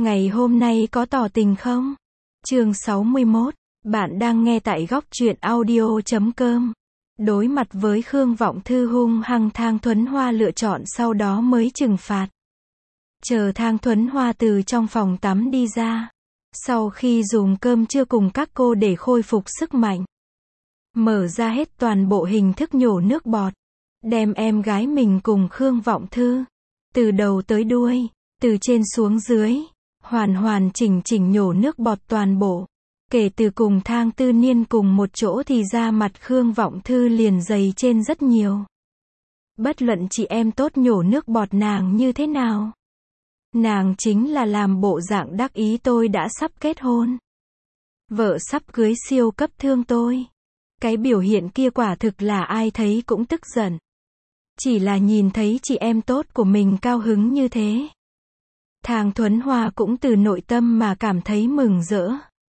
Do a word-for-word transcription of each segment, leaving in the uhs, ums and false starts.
Ngày hôm nay có tỏ tình không? Chương sáu mươi mốt. Bạn đang nghe tại góc truyện audio chấm com. Đối mặt với Khương Vọng Thư hung hăng, Thang Thuấn Hoa lựa chọn sau đó mới trừng phạt. Chờ Thang Thuấn Hoa từ trong phòng tắm đi ra. Sau khi dùng cơm trưa cùng các cô để khôi phục sức mạnh. Mở ra hết toàn bộ hình thức nhổ nước bọt. Đem em gái mình cùng Khương Vọng Thư. Từ đầu tới đuôi, từ trên xuống dưới. Hoàn hoàn chỉnh chỉnh nhổ nước bọt toàn bộ. Kể từ cùng Thang Tư Niên cùng một chỗ thì da mặt Khương Vọng Thư liền dày trên rất nhiều. Bất luận chị em tốt nhổ nước bọt nàng như thế nào. Nàng chính là làm bộ dạng đắc ý tôi đã sắp kết hôn. Vợ sắp cưới siêu cấp thương tôi. Cái biểu hiện kia quả thực là ai thấy cũng tức giận. Chỉ là nhìn thấy chị em tốt của mình cao hứng như thế. Thang Thuấn Hoa cũng từ nội tâm mà cảm thấy mừng rỡ.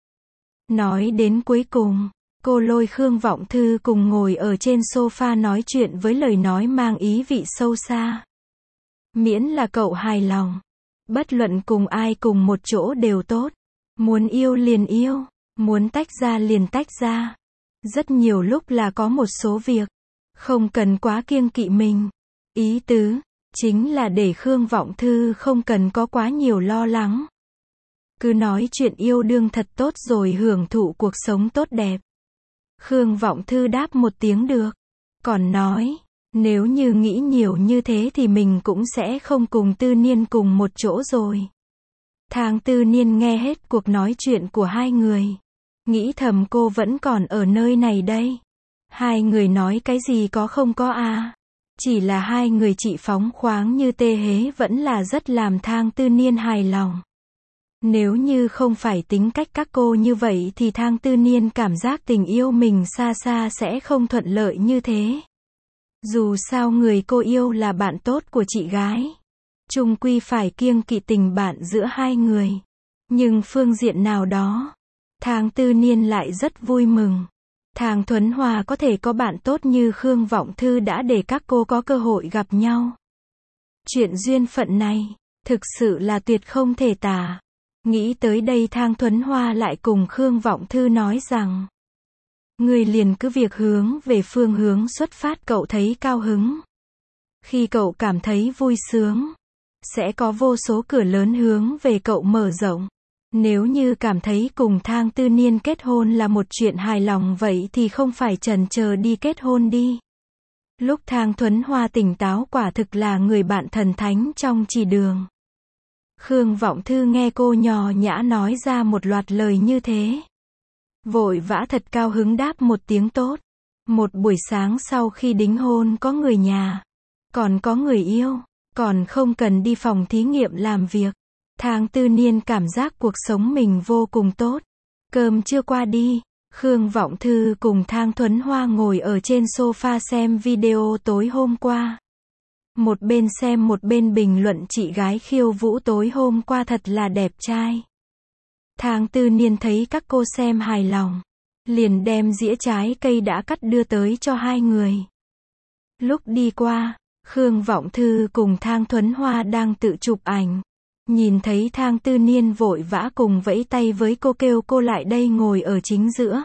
Nói đến cuối cùng, cô lôi Khương Vọng Thư cùng ngồi ở trên sofa nói chuyện với lời nói mang ý vị sâu xa. Miễn là cậu hài lòng. Bất luận cùng ai cùng một chỗ đều tốt. Muốn yêu liền yêu, muốn tách ra liền tách ra. Rất nhiều lúc là có một số việc, không cần quá kiêng kỵ mình. Ý tứ, chính là để Khương Vọng Thư không cần có quá nhiều lo lắng. Cứ nói chuyện yêu đương thật tốt rồi hưởng thụ cuộc sống tốt đẹp. Khương Vọng Thư đáp một tiếng được. Còn nói, nếu như nghĩ nhiều như thế thì mình cũng sẽ không cùng Tư Niên cùng một chỗ rồi. Thang Tư Niên nghe hết cuộc nói chuyện của hai người. Nghĩ thầm cô vẫn còn ở nơi này đây. Hai người nói cái gì có không có à. Chỉ là hai người chị phóng khoáng như tê hế vẫn là rất làm Thang Tư Niên hài lòng. Nếu như không phải tính cách các cô như vậy thì Thang Tư Niên cảm giác tình yêu mình xa xa sẽ không thuận lợi như thế. Dù sao người cô yêu là bạn tốt của chị gái. Chung quy phải kiêng kỵ tình bạn giữa hai người. Nhưng phương diện nào đó, Thang Tư Niên lại rất vui mừng. Thang Thuấn Hoa có thể có bạn tốt như Khương Vọng Thư đã để các cô có cơ hội gặp nhau. Chuyện duyên phận này, thực sự là tuyệt không thể tả. Nghĩ tới đây Thang Thuấn Hoa lại cùng Khương Vọng Thư nói rằng. Người liền cứ việc hướng về phương hướng xuất phát cậu thấy cao hứng. Khi cậu cảm thấy vui sướng, sẽ có vô số cửa lớn hướng về cậu mở rộng. Nếu như cảm thấy cùng Thang Tư Niên kết hôn là một chuyện hài lòng vậy thì không phải chần chờ đi kết hôn đi. Lúc Thang Thuấn Hoa tỉnh táo quả thực là người bạn thần thánh trong chỉ đường. Khương Vọng Thư nghe cô nhỏ nhã nói ra một loạt lời như thế. Vội vã thật cao hứng đáp một tiếng tốt. Một buổi sáng sau khi đính hôn có người nhà, còn có người yêu, còn không cần đi phòng thí nghiệm làm việc. Thang Tư Niên cảm giác cuộc sống mình vô cùng tốt. Cơm chưa qua đi, Khương Vọng Thư cùng Thang Thuấn Hoa ngồi ở trên sofa xem video tối hôm qua. Một bên xem một bên bình luận chị gái khiêu vũ tối hôm qua thật là đẹp trai. Thang Tư Niên thấy các cô xem hài lòng, liền đem dĩa trái cây đã cắt đưa tới cho hai người. Lúc đi qua, Khương Vọng Thư cùng Thang Thuấn Hoa đang tự chụp ảnh. Nhìn thấy Thang Tư Niên vội vã cùng vẫy tay với cô kêu cô lại đây ngồi ở chính giữa.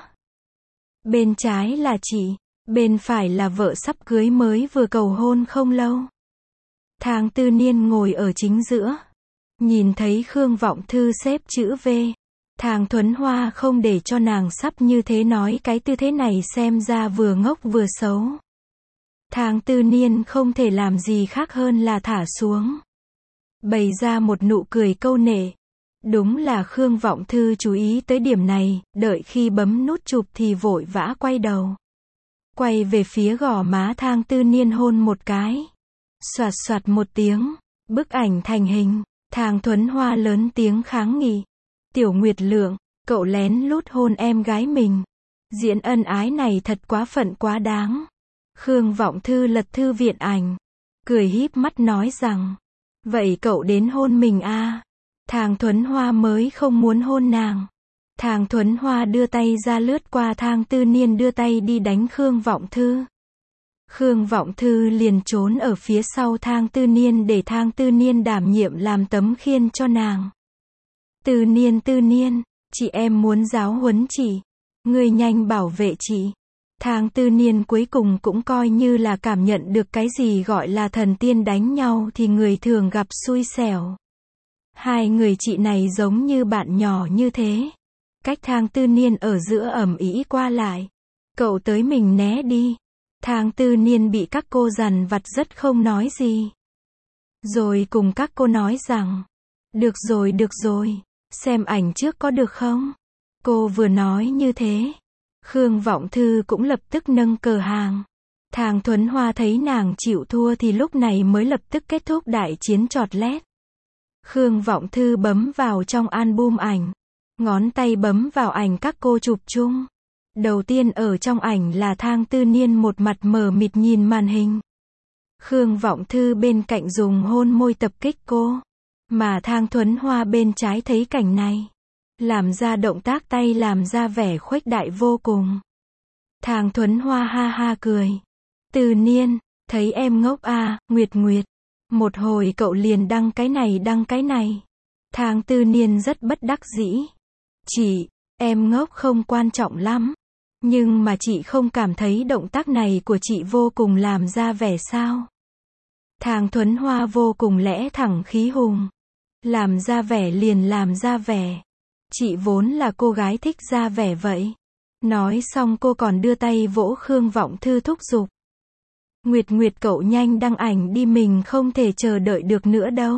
Bên trái là chị, bên phải là vợ sắp cưới mới vừa cầu hôn không lâu. Thang Tư Niên ngồi ở chính giữa. Nhìn thấy Khương Vọng Thư xếp chữ V. Thang Thuấn Hoa không để cho nàng sắp như thế nói cái tư thế này xem ra vừa ngốc vừa xấu. Thang Tư Niên không thể làm gì khác hơn là thả xuống. Bày ra một nụ cười câu nệ. Đúng là Khương Vọng Thư chú ý tới điểm này, đợi khi bấm nút chụp thì vội vã quay đầu. Quay về phía gò má Thang Tư Niên hôn một cái. Soạt soạt một tiếng, bức ảnh thành hình. Thang Thuấn Hoa lớn tiếng kháng nghị. Tiểu Nguyệt Lượng, cậu lén lút hôn em gái mình. Diễn ân ái này thật quá phận quá đáng. Khương Vọng Thư lật thư viện ảnh, cười híp mắt nói rằng. Vậy cậu đến hôn mình à? Thang Thuấn Hoa mới không muốn hôn nàng. Thang Thuấn Hoa đưa tay ra lướt qua Thang Tư Niên đưa tay đi đánh Khương Vọng Thư. Khương Vọng Thư liền trốn ở phía sau Thang Tư Niên để Thang Tư Niên đảm nhiệm làm tấm khiên cho nàng. Tư Niên Tư Niên, chị em muốn giáo huấn chị. Ngươi nhanh bảo vệ chị. Thang Tư Niên cuối cùng cũng coi như là cảm nhận được cái gì gọi là thần tiên đánh nhau thì người thường gặp xui xẻo. Hai người chị này giống như bạn nhỏ như thế. Cách Thang Tư Niên ở giữa ầm ĩ qua lại. Cậu tới mình né đi. Thang Tư Niên bị các cô dằn vặt rất không nói gì. Rồi cùng các cô nói rằng, được rồi được rồi, xem ảnh trước có được không? Cô vừa nói như thế, Khương Vọng Thư cũng lập tức nâng cờ hàng. Thang Thuấn Hoa thấy nàng chịu thua thì lúc này mới lập tức kết thúc đại chiến chọt lét. Khương Vọng Thư bấm vào trong album ảnh. Ngón tay bấm vào ảnh các cô chụp chung. Đầu tiên ở trong ảnh là Thang Tư Niên một mặt mờ mịt nhìn màn hình. Khương Vọng Thư bên cạnh dùng hôn môi tập kích cô. Mà Thang Thuấn Hoa bên trái thấy cảnh này. Làm ra động tác tay làm ra vẻ khuếch đại vô cùng. Thang Thuấn Hoa ha ha cười. Tư Niên, thấy em ngốc à, Nguyệt Nguyệt. Một hồi cậu liền đăng cái này đăng cái này. Thang Tư Niên rất bất đắc dĩ. Chị, em ngốc không quan trọng lắm. Nhưng mà chị không cảm thấy động tác này của chị vô cùng làm ra vẻ sao? Thang Thuấn Hoa vô cùng lẽ thẳng khí hùng. Làm ra vẻ liền làm ra vẻ. Chị vốn là cô gái thích ra vẻ vậy. Nói xong cô còn đưa tay vỗ Khương Vọng Thư thúc giục. Nguyệt Nguyệt cậu nhanh đăng ảnh đi, mình không thể chờ đợi được nữa đâu.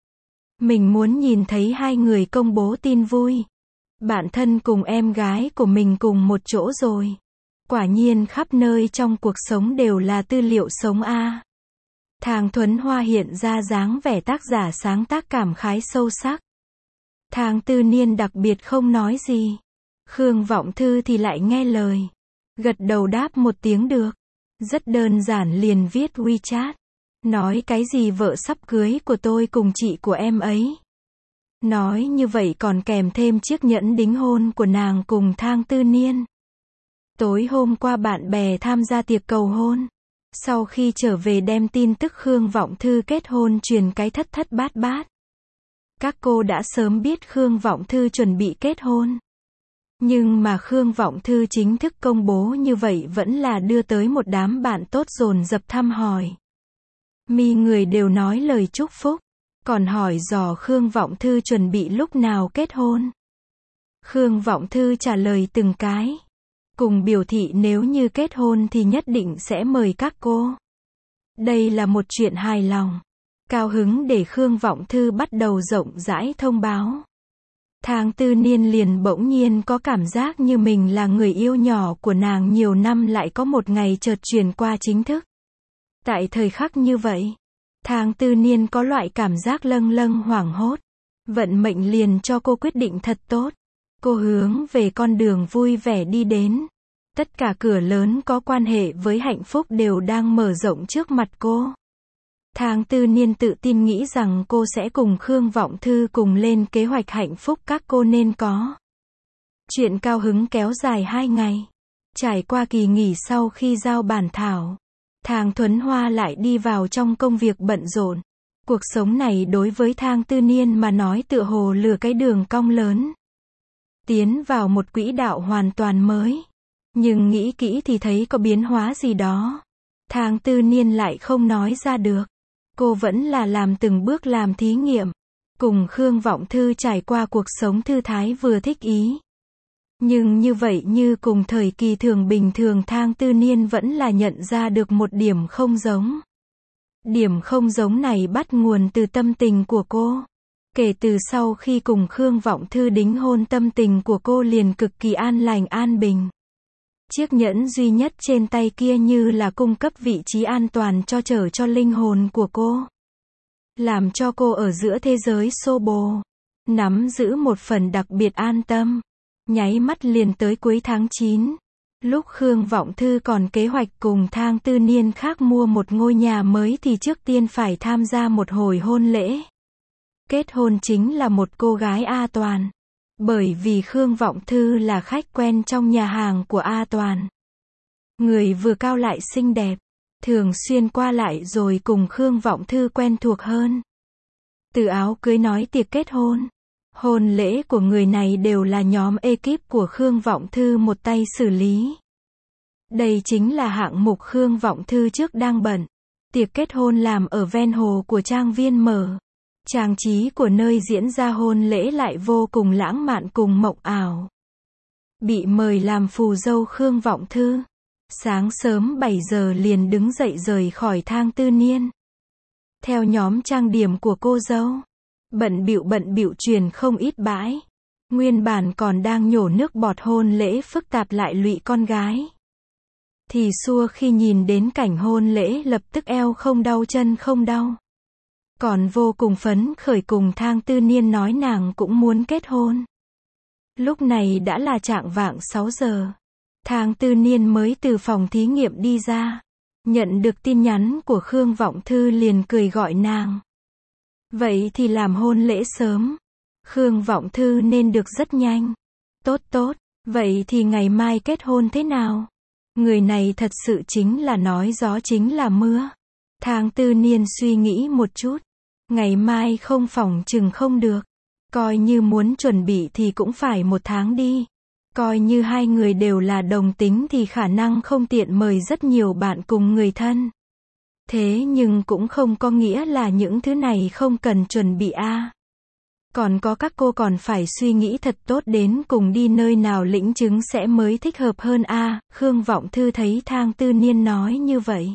Mình muốn nhìn thấy hai người công bố tin vui. Bạn thân cùng em gái của mình cùng một chỗ rồi. Quả nhiên khắp nơi trong cuộc sống đều là tư liệu sống a. À. Thang Thuấn Hoa hiện ra dáng vẻ tác giả sáng tác cảm khái sâu sắc. Thang Tư Niên đặc biệt không nói gì. Khương Vọng Thư thì lại nghe lời. Gật đầu đáp một tiếng được. Rất đơn giản liền viết WeChat. Nói cái gì vợ sắp cưới của tôi cùng chị của em ấy. Nói như vậy còn kèm thêm chiếc nhẫn đính hôn của nàng cùng Thang Tư Niên. Tối hôm qua bạn bè tham gia tiệc cầu hôn. Sau khi trở về đem tin tức Khương Vọng Thư kết hôn truyền cái thất thất bát bát. Các cô đã sớm biết Khương Vọng Thư chuẩn bị kết hôn. Nhưng mà Khương Vọng Thư chính thức công bố như vậy vẫn là đưa tới một đám bạn tốt dồn dập thăm hỏi. Mi người đều nói lời chúc phúc. Còn hỏi dò Khương Vọng Thư chuẩn bị lúc nào kết hôn. Khương Vọng Thư trả lời từng cái. Cùng biểu thị nếu như kết hôn thì nhất định sẽ mời các cô. Đây là một chuyện hài lòng. Cao hứng để Khương Vọng Thư bắt đầu rộng rãi thông báo. Thang Tư Niên liền bỗng nhiên có cảm giác như mình là người yêu nhỏ của nàng nhiều năm lại có một ngày chợt truyền qua chính thức. Tại thời khắc như vậy, Thang Tư Niên có loại cảm giác lâng lâng hoảng hốt. Vận mệnh liền cho cô quyết định thật tốt. Cô hướng về con đường vui vẻ đi đến. Tất cả cửa lớn có quan hệ với hạnh phúc đều đang mở rộng trước mặt cô. Thang Tư Niên tự tin nghĩ rằng cô sẽ cùng Khương Vọng Thư cùng lên kế hoạch hạnh phúc các cô nên có. Chuyện cao hứng kéo dài hai ngày. Trải qua kỳ nghỉ sau khi giao bản thảo, Thang Thuấn Hoa lại đi vào trong công việc bận rộn. Cuộc sống này đối với Thang Tư Niên mà nói tựa hồ lừa cái đường cong lớn. Tiến vào một quỹ đạo hoàn toàn mới. Nhưng nghĩ kỹ thì thấy có biến hóa gì đó. Thang Tư Niên lại không nói ra được. Cô vẫn là làm từng bước làm thí nghiệm. Cùng Khương Vọng Thư trải qua cuộc sống thư thái vừa thích ý. Nhưng như vậy như cùng thời kỳ thường bình thường Thang Tư Niên vẫn là nhận ra được một điểm không giống. Điểm không giống này bắt nguồn từ tâm tình của cô. Kể từ sau khi cùng Khương Vọng Thư đính hôn tâm tình của cô liền cực kỳ an lành an bình. Chiếc nhẫn duy nhất trên tay kia như là cung cấp vị trí an toàn cho chở cho linh hồn của cô. Làm cho cô ở giữa thế giới xô bồ. Nắm giữ một phần đặc biệt an tâm. Nháy mắt liền tới cuối tháng chín. Lúc Khương Vọng Thư còn kế hoạch cùng Thang Tư Niên khác mua một ngôi nhà mới thì trước tiên phải tham gia một hồi hôn lễ. Kết hôn chính là một cô gái A Toàn. Bởi vì Khương Vọng Thư là khách quen trong nhà hàng của A Toàn. Người vừa cao lại xinh đẹp. Thường xuyên qua lại rồi cùng Khương Vọng Thư quen thuộc hơn. Từ áo cưới nói tiệc kết hôn. Hôn lễ của người này đều là nhóm ekip của Khương Vọng Thư một tay xử lý. Đây chính là hạng mục Khương Vọng Thư trước đang bận. Tiệc kết hôn làm ở ven hồ của trang viên mở. Trang trí của nơi diễn ra hôn lễ lại vô cùng lãng mạn cùng mộng ảo. Bị mời làm phù dâu Khương Vọng Thư. Sáng sớm bảy giờ liền đứng dậy rời khỏi thang tư niên. Theo nhóm trang điểm của cô dâu. Bận bịu bận bịu truyền không ít bãi. Nguyên bản còn đang nhổ nước bọt hôn lễ phức tạp lại lụy con gái. Thì xua khi nhìn đến cảnh hôn lễ lập tức eo không đau chân không đau. Còn vô cùng phấn khởi cùng thang tư niên nói nàng cũng muốn kết hôn. Lúc này đã là trạng vạng sáu giờ. Thang tư niên mới từ phòng thí nghiệm đi ra. Nhận được tin nhắn của Khương Vọng Thư liền cười gọi nàng. Vậy thì làm hôn lễ sớm. Khương Vọng Thư nên được rất nhanh. Tốt tốt, vậy thì ngày mai kết hôn thế nào? Người này thật sự chính là nói gió chính là mưa. Thang tư niên suy nghĩ một chút. Ngày mai không phỏng chừng không được. Coi như muốn chuẩn bị thì cũng phải một tháng đi. Coi như hai người đều là đồng tính thì khả năng không tiện mời rất nhiều bạn cùng người thân. Thế nhưng cũng không có nghĩa là những thứ này không cần chuẩn bị a. À. Còn có các cô còn phải suy nghĩ thật tốt đến cùng đi nơi nào lĩnh chứng sẽ mới thích hợp hơn a. À. Khương Vọng Thư thấy thang tư niên nói như vậy.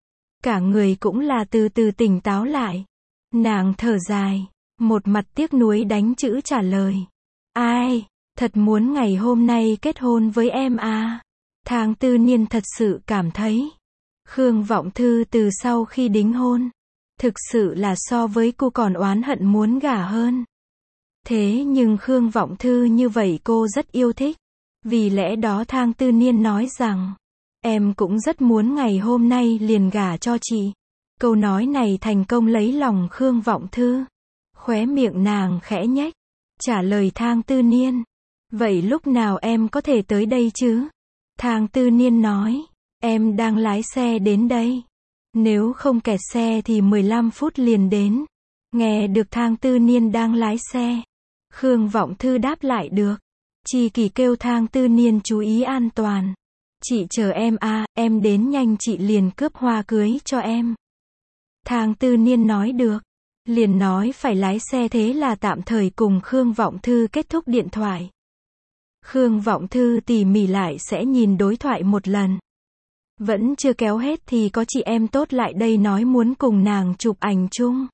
Cả người cũng là từ từ tỉnh táo lại. Nàng thở dài. Một mặt tiếc nuối đánh chữ trả lời. Ai, thật muốn ngày hôm nay kết hôn với em à. Thang tư niên thật sự cảm thấy. Khương Vọng Thư từ sau khi đính hôn. Thực sự là so với cô còn oán hận muốn gả hơn. Thế nhưng Khương Vọng Thư như vậy cô rất yêu thích. Vì lẽ đó thang tư niên nói rằng. Em cũng rất muốn ngày hôm nay liền gả cho chị. Câu nói này thành công lấy lòng Khương Vọng Thư. Khóe miệng nàng khẽ nhếch. Trả lời thang tư niên. Vậy lúc nào em có thể tới đây chứ? Thang tư niên nói. Em đang lái xe đến đây. Nếu không kẹt xe thì mười lăm phút liền đến. Nghe được thang tư niên đang lái xe. Khương Vọng Thư đáp lại được. Chi Kỳ kêu thang tư niên chú ý an toàn. Chị chờ em à, em đến nhanh chị liền cướp hoa cưới cho em. Thang tư niên nói được. Liền nói phải lái xe thế là tạm thời cùng Khương Vọng Thư kết thúc điện thoại. Khương Vọng Thư tỉ mỉ lại sẽ nhìn đối thoại một lần. Vẫn chưa kéo hết thì có chị em tốt lại đây nói muốn cùng nàng chụp ảnh chung.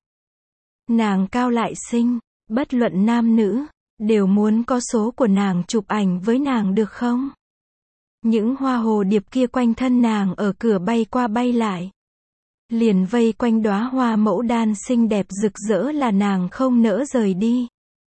Nàng cao lại xinh, bất luận nam nữ, đều muốn có số của nàng chụp ảnh với nàng được không? Những hoa hồ điệp kia quanh thân nàng ở cửa bay qua bay lại. Liền vây quanh đóa hoa mẫu đan xinh đẹp rực rỡ là nàng không nỡ rời đi.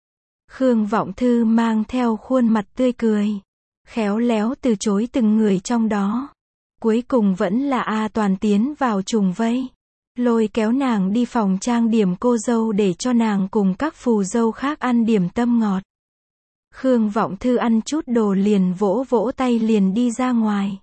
Khương Vọng Thư mang theo khuôn mặt tươi cười. Khéo léo từ chối từng người trong đó. Cuối cùng vẫn là A Toàn tiến vào trùng vây. Lôi kéo nàng đi phòng trang điểm cô dâu để cho nàng cùng các phù dâu khác ăn điểm tâm ngọt. Khương Vọng Thư ăn chút đồ liền vỗ vỗ tay liền đi ra ngoài.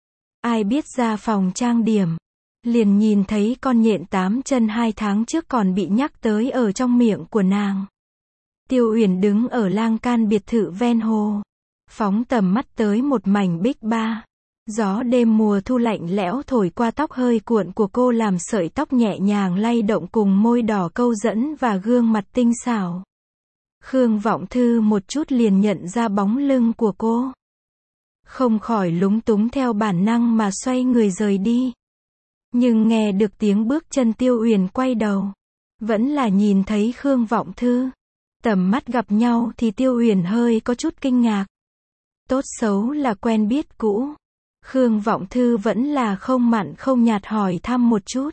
Ai biết ra phòng trang điểm. Liền nhìn thấy con nhện tám chân hai tháng trước còn bị nhắc tới ở trong miệng của nàng. Tiêu Uyển đứng ở lan can biệt thự ven hồ. Phóng tầm mắt tới một mảnh bích ba. Gió đêm mùa thu lạnh lẽo thổi qua tóc hơi cuộn của cô làm sợi tóc nhẹ nhàng lay động cùng môi đỏ câu dẫn và gương mặt tinh xảo. Khương Vọng Thư một chút liền nhận ra bóng lưng của cô. Không khỏi lúng túng theo bản năng mà xoay người rời đi. Nhưng nghe được tiếng bước chân Tiêu Uyển quay đầu. Vẫn là nhìn thấy Khương Vọng Thư. Tầm mắt gặp nhau thì Tiêu Uyển hơi có chút kinh ngạc. Tốt xấu là quen biết cũ. Khương Vọng Thư vẫn là không mặn không nhạt hỏi thăm một chút.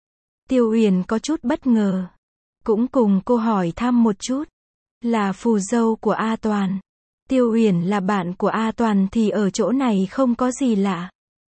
Tiêu Uyển có chút bất ngờ. Cũng cùng cô hỏi thăm một chút. Là phù dâu của A Toàn. Tiêu Uyển là bạn của A Toàn thì ở chỗ này không có gì lạ.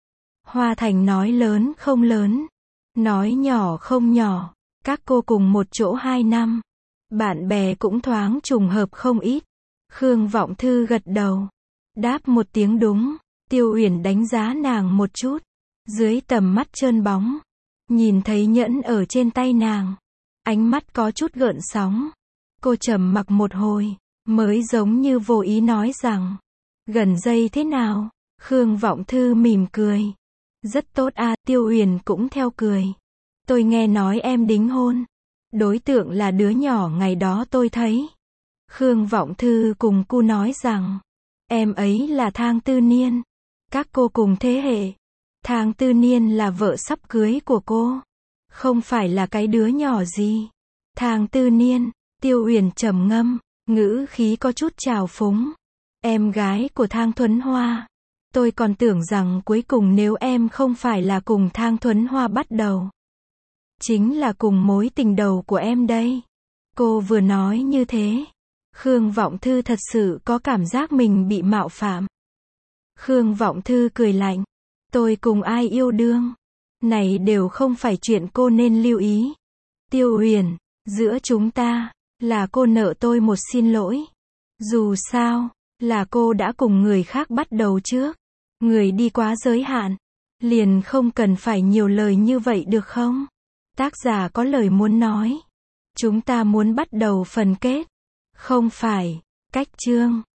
Hoa Thành nói lớn không lớn. Nói nhỏ không nhỏ. Các cô cùng một chỗ hai năm. Bạn bè cũng thoáng trùng hợp không ít. Khương Vọng Thư gật đầu. Đáp một tiếng đúng. Tiêu Uyển đánh giá nàng một chút. Dưới tầm mắt trơn bóng. Nhìn thấy nhẫn ở trên tay nàng. Ánh mắt có chút gợn sóng. Cô trầm mặc một hồi, mới giống như vô ý nói rằng, gần đây thế nào? Khương Vọng Thư mỉm cười. Rất tốt à, Tiêu Uyển cũng theo cười. Tôi nghe nói em đính hôn. Đối tượng là đứa nhỏ ngày đó tôi thấy. Khương Vọng Thư cùng cu nói rằng, em ấy là Thang Tư Niên. Các cô cùng thế hệ. Thang Tư Niên là vợ sắp cưới của cô. Không phải là cái đứa nhỏ gì. Thang Tư Niên, Tiêu Uyển trầm ngâm, ngữ khí có chút trào phúng. Em gái của Thang Thuấn Hoa. Tôi còn tưởng rằng cuối cùng nếu em không phải là cùng Thang Thuấn Hoa bắt đầu, chính là cùng mối tình đầu của em đây. Cô vừa nói như thế, Khương Vọng Thư thật sự có cảm giác mình bị mạo phạm. Khương Vọng Thư cười lạnh. Tôi cùng ai yêu đương? Này đều không phải chuyện cô nên lưu ý. Tiêu Uyển, giữa chúng ta, là cô nợ tôi một xin lỗi. Dù sao, là cô đã cùng người khác bắt đầu trước. Người đi quá giới hạn, liền không cần phải nhiều lời như vậy được không? Tác giả có lời muốn nói. Chúng ta muốn bắt đầu phần kết. Không phải, cách chương.